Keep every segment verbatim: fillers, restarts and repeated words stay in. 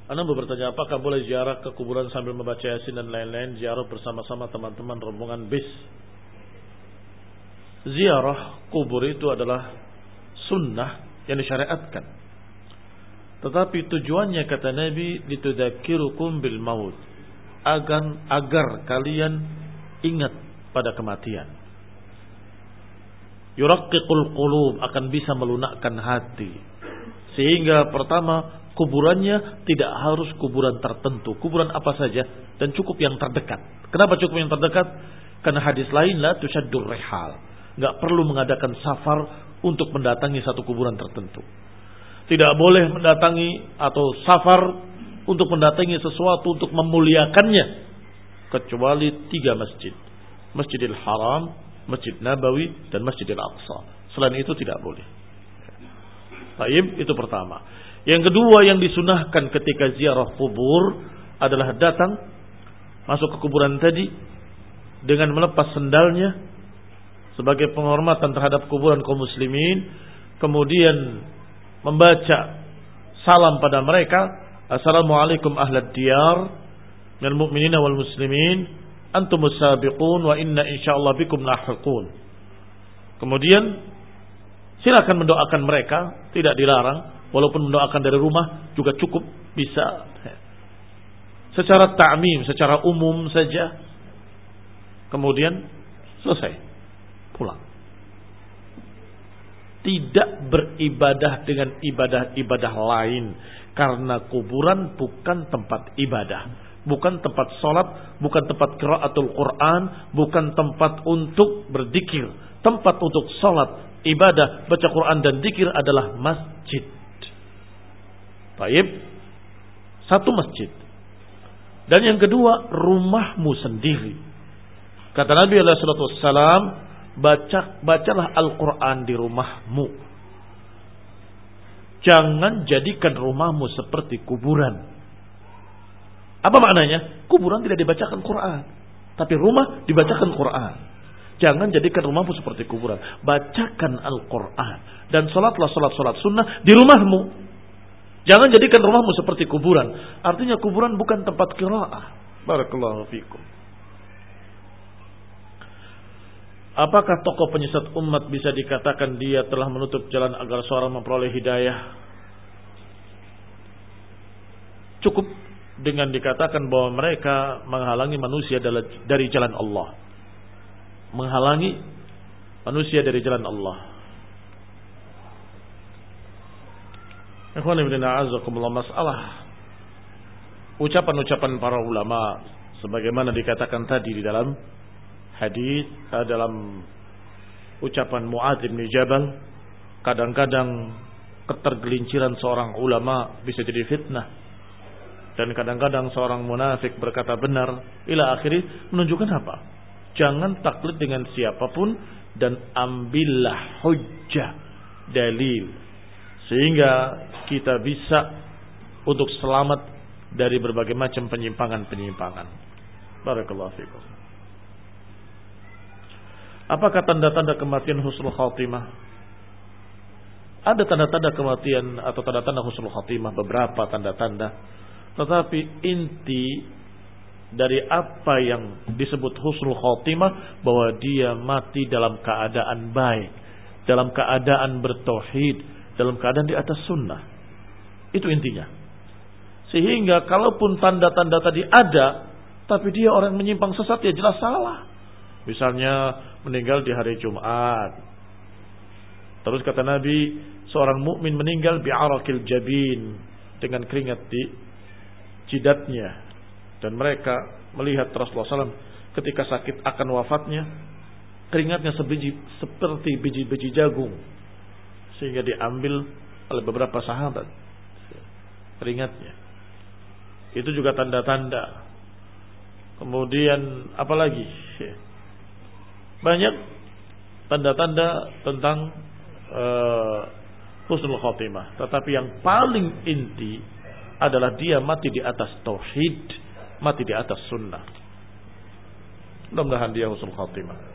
Anda bertanya, apakah boleh ziarah ke kuburan sambil membaca Yasin dan lain-lain, ziarah bersama-sama teman-teman rombongan bis? Ziarah kubur itu adalah sunnah yang disyariatkan. Tetapi tujuannya kata Nabi, litudzakirukum bil maut, agar agar kalian ingat pada kematian. Yuraqqiqul qulub, akan bisa melunakkan hati. Sehingga pertama, kuburannya tidak harus kuburan tertentu, kuburan apa saja, dan cukup yang terdekat. Kenapa cukup yang terdekat? Karena hadis lain, la tushaddur rihal, nggak perlu mengadakan safar untuk mendatangi satu kuburan tertentu. Tidak boleh mendatangi atau safar untuk mendatangi sesuatu untuk memuliakannya, kecuali tiga masjid: Masjidil Haram, Masjid Nabawi, dan Masjidil Aqsa. Selain itu tidak boleh. Taib, itu pertama. Yang kedua yang disunahkan ketika ziarah kubur adalah datang, masuk ke kuburan tadi dengan melepas sendalnya sebagai penghormatan terhadap kuburan kaum muslimin, kemudian membaca salam pada mereka, assalamualaikum ahlad diyar minal mu'minina wal muslimin, antumus sabiqun wa inna insyaallah bikum lahiqun. Kemudian silakan mendoakan mereka, tidak dilarang. Walaupun mendoakan dari rumah juga cukup, bisa secara ta'mim, secara umum saja. Kemudian selesai, pulang. Tidak beribadah dengan ibadah-ibadah lain, karena kuburan bukan tempat ibadah, bukan tempat sholat, bukan tempat qiraatul Quran, bukan tempat untuk berzikir. Tempat untuk sholat, ibadah, baca Quran dan zikir adalah masjid. Baik, satu masjid. Dan yang kedua, rumahmu sendiri. Kata Nabi alaihi salatu wassalam, baca bacalah Al-Quran di rumahmu. Jangan jadikan rumahmu seperti kuburan. Apa maknanya? Kuburan tidak dibacakan Quran, tapi rumah dibacakan Quran. Jangan jadikan rumahmu seperti kuburan. Bacakan Al-Quran dan salatlah salat-salat sunnah di rumahmu. Jangan jadikan rumahmu seperti kuburan. Artinya kuburan bukan tempat qiraah. Barakallahu fikum. Apakah tokoh penyesat umat bisa dikatakan dia telah menutup jalan agar seorang memperoleh hidayah? Cukup dengan dikatakan bahwa mereka menghalangi manusia dari jalan Allah. Menghalangi manusia dari jalan Allah. Ikhwan ibn a'azakumullah, masalah ucapan-ucapan para ulama sebagaimana dikatakan tadi di dalam hadis, dalam ucapan Mu'adz bin Jabal, kadang-kadang ketergelinciran seorang ulama bisa jadi fitnah, dan kadang-kadang seorang munafik berkata benar, ila akhiri, menunjukkan apa? Jangan taklid dengan siapapun dan ambillah hujjah, dalil, sehingga kita bisa untuk selamat dari berbagai macam penyimpangan-penyimpangan. Barakallahu fikum. Apakah tanda-tanda kematian husnul khatimah? Ada tanda-tanda kematian atau tanda-tanda husnul khatimah, beberapa tanda-tanda. Tetapi inti dari apa yang disebut husnul khatimah, bahwa dia mati dalam keadaan baik, dalam keadaan bertauhid, dalam keadaan di atas sunnah. Itu intinya. Sehingga kalaupun tanda-tanda tadi ada, tapi dia orang menyimpang sesat, ya jelas salah. Misalnya meninggal di hari Jumat. Terus kata Nabi, seorang mukmin meninggal bi'arakil jabin, dengan keringat di jidatnya. Dan mereka melihat Rasulullah shallallahu alaihi wasallam ketika sakit akan wafatnya, keringatnya sebiji, seperti biji-biji jagung, sehingga diambil oleh beberapa sahabat keringatnya. Itu juga tanda-tanda. Kemudian apalagi? Banyak tanda-tanda tentang uh, husnul khatimah. Tetapi yang paling inti adalah dia mati di atas tauhid, mati di atas sunnah. Mudah-mudahan dia husnul khatimah.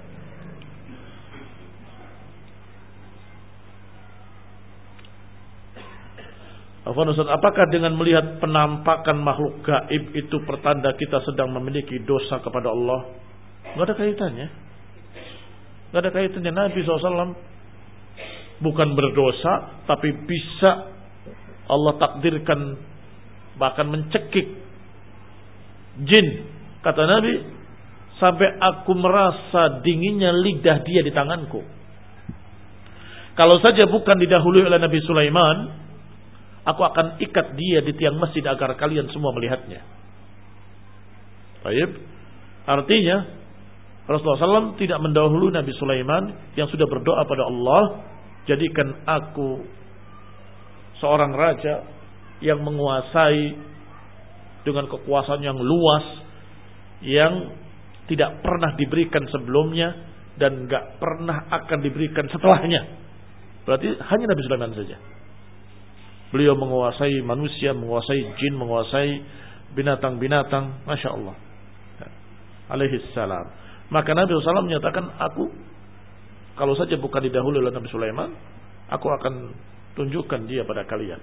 Afwan Ustaz, apakah dengan melihat penampakan makhluk gaib itu pertanda kita sedang memiliki dosa kepada Allah? Enggak ada kaitannya. Enggak ada kaitannya. Nabi shallallahu alaihi wasallam bukan berdosa, tapi bisa Allah takdirkan bahkan mencekik jin. Kata Nabi, sampai aku merasa dinginnya lidah dia di tanganku. Kalau saja bukan didahului oleh Nabi Sulaiman, aku akan ikat dia di tiang masjid agar kalian semua melihatnya. Baik. Artinya Rasulullah shallallahu alaihi wasallam tidak mendahului Nabi Sulaiman yang sudah berdoa pada Allah, jadikan aku seorang raja yang menguasai dengan kekuasaan yang luas, yang tidak pernah diberikan sebelumnya dan gak pernah akan diberikan setelahnya. Berarti hanya Nabi Sulaiman saja. Beliau menguasai manusia, menguasai jin, menguasai binatang-binatang. Masya Allah. Alaihissalam. Maka Nabi shallallahu alaihi wasallam menyatakan, aku kalau saja bukan didahului oleh Nabi Sulaiman, aku akan tunjukkan dia pada kalian.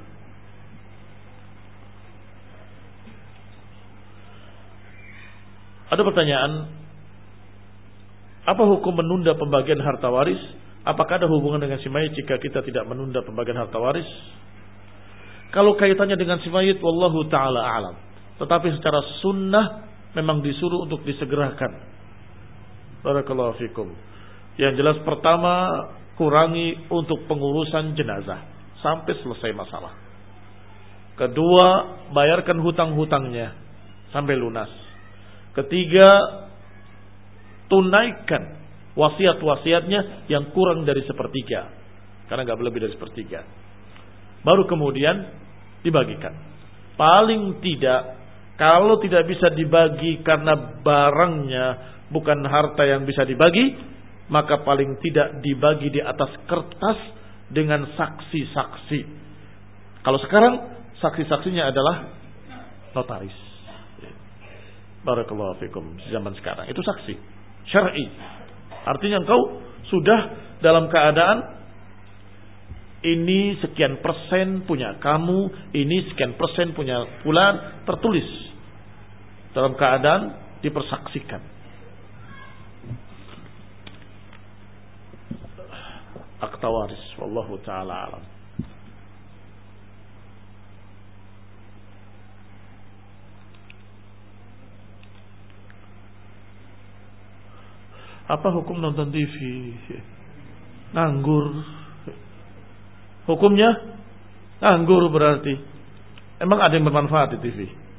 Ada pertanyaan, apa hukum menunda pembagian harta waris? Apakah ada hubungan dengan si mayit jika kita tidak menunda pembagian harta waris? Kalau kaitannya dengan si mayit, wallahu ta'ala a'lam. Tetapi secara sunnah memang disuruh untuk disegerakan. Barakallahu fikum. Yang jelas pertama, kurangi untuk pengurusan jenazah sampai selesai masalah. Kedua, bayarkan hutang-hutangnya sampai lunas. Ketiga, tunaikan wasiat-wasiatnya yang kurang dari sepertiga, karena nggak lebih dari sepertiga. Baru kemudian dibagikan. Paling tidak, kalau tidak bisa dibagi karena barangnya bukan harta yang bisa dibagi, maka paling tidak dibagi di atas kertas dengan saksi-saksi. Kalau sekarang saksi-saksinya adalah notaris. Barakallahu fikum. Zaman sekarang itu saksi syar'i. Artinya engkau sudah dalam keadaan ini sekian persen punya kamu, ini sekian persen punya fulan, tertulis dalam keadaan dipersaksikan. Akta waris, wallahu ta'ala alam. Apa hukum nonton T V? Nganggur. Hukumnya nganggur berarti. Emang ada yang bermanfaat di T V?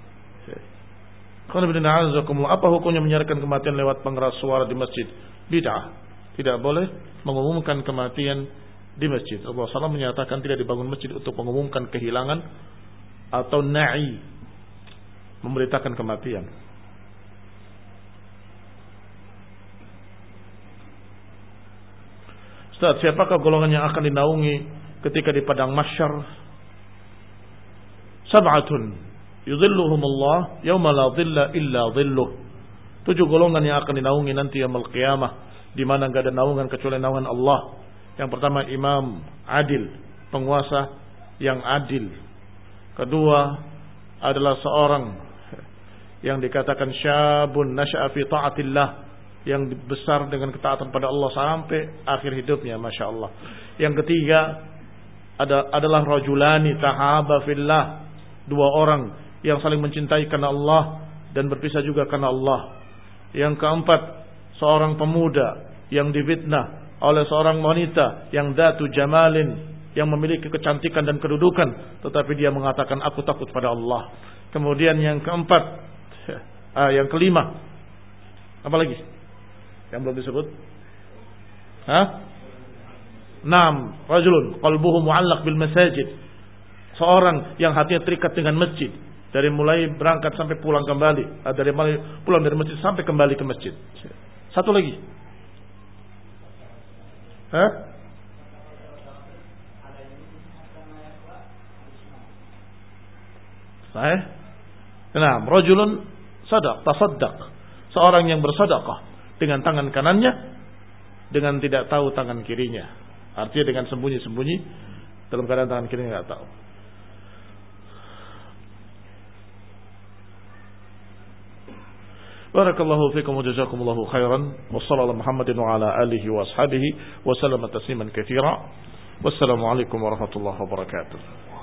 Apa hukumnya menyiarkan kematian lewat pengeras suara di masjid? Bid'ah. Tidak boleh mengumumkan kematian di masjid. Rasulullah shallallahu alaihi wasallam menyatakan tidak dibangun masjid untuk mengumumkan kehilangan atau na'i, memberitakan kematian. Ustaz, siapakah golongan yang akan dinaungi ketika di padang mahsyar? Sab'atun yudhilluhumullah yauma la dhilla illa dhilluh. Tujuh golongan yang akan dinaungi nanti yaumul qiyamah, di mana enggak ada naungan kecuali naungan Allah. Yang pertama, imam adil, penguasa yang adil. Kedua adalah seorang yang dikatakan syabun nasya'a fi ta'atillah, yang besar dengan ketaatan pada Allah sampai akhir hidupnya, masya Allah. Yang ketiga ada, adalah rajulani tahaba fillah, dua orang yang saling mencintai karena Allah dan berpisah juga karena Allah. Yang keempat, seorang pemuda yang difitnah oleh seorang wanita yang datu jamalin, yang memiliki kecantikan dan kedudukan, tetapi dia mengatakan aku takut pada Allah. Kemudian yang keempat, ah, yang kelima, apa lagi yang belum disebut? Hah? Naam, rajulun qalbuhu mu'allaq bil masajid. Seorang yang hatinya terikat dengan masjid, dari mulai berangkat sampai pulang kembali, dari mulai pulang dari masjid sampai kembali ke masjid. Satu lagi. Hah? Sahih? Naam, rajulun sadaq, tasaddaq. Seorang yang bersedekah dengan tangan kanannya, dengan tidak tahu tangan kirinya. Artinya dengan sembunyi-sembunyi, dalam keadaan tangan kirinya tidak tahu. Barakallahu fikum wa jazakumullahu khairan. Wa sallallahu Muhammadin wa ala alihi wa ashabihi wa sallama tasliman katsira. Wassalamualaikum warahmatullahi wabarakatuh.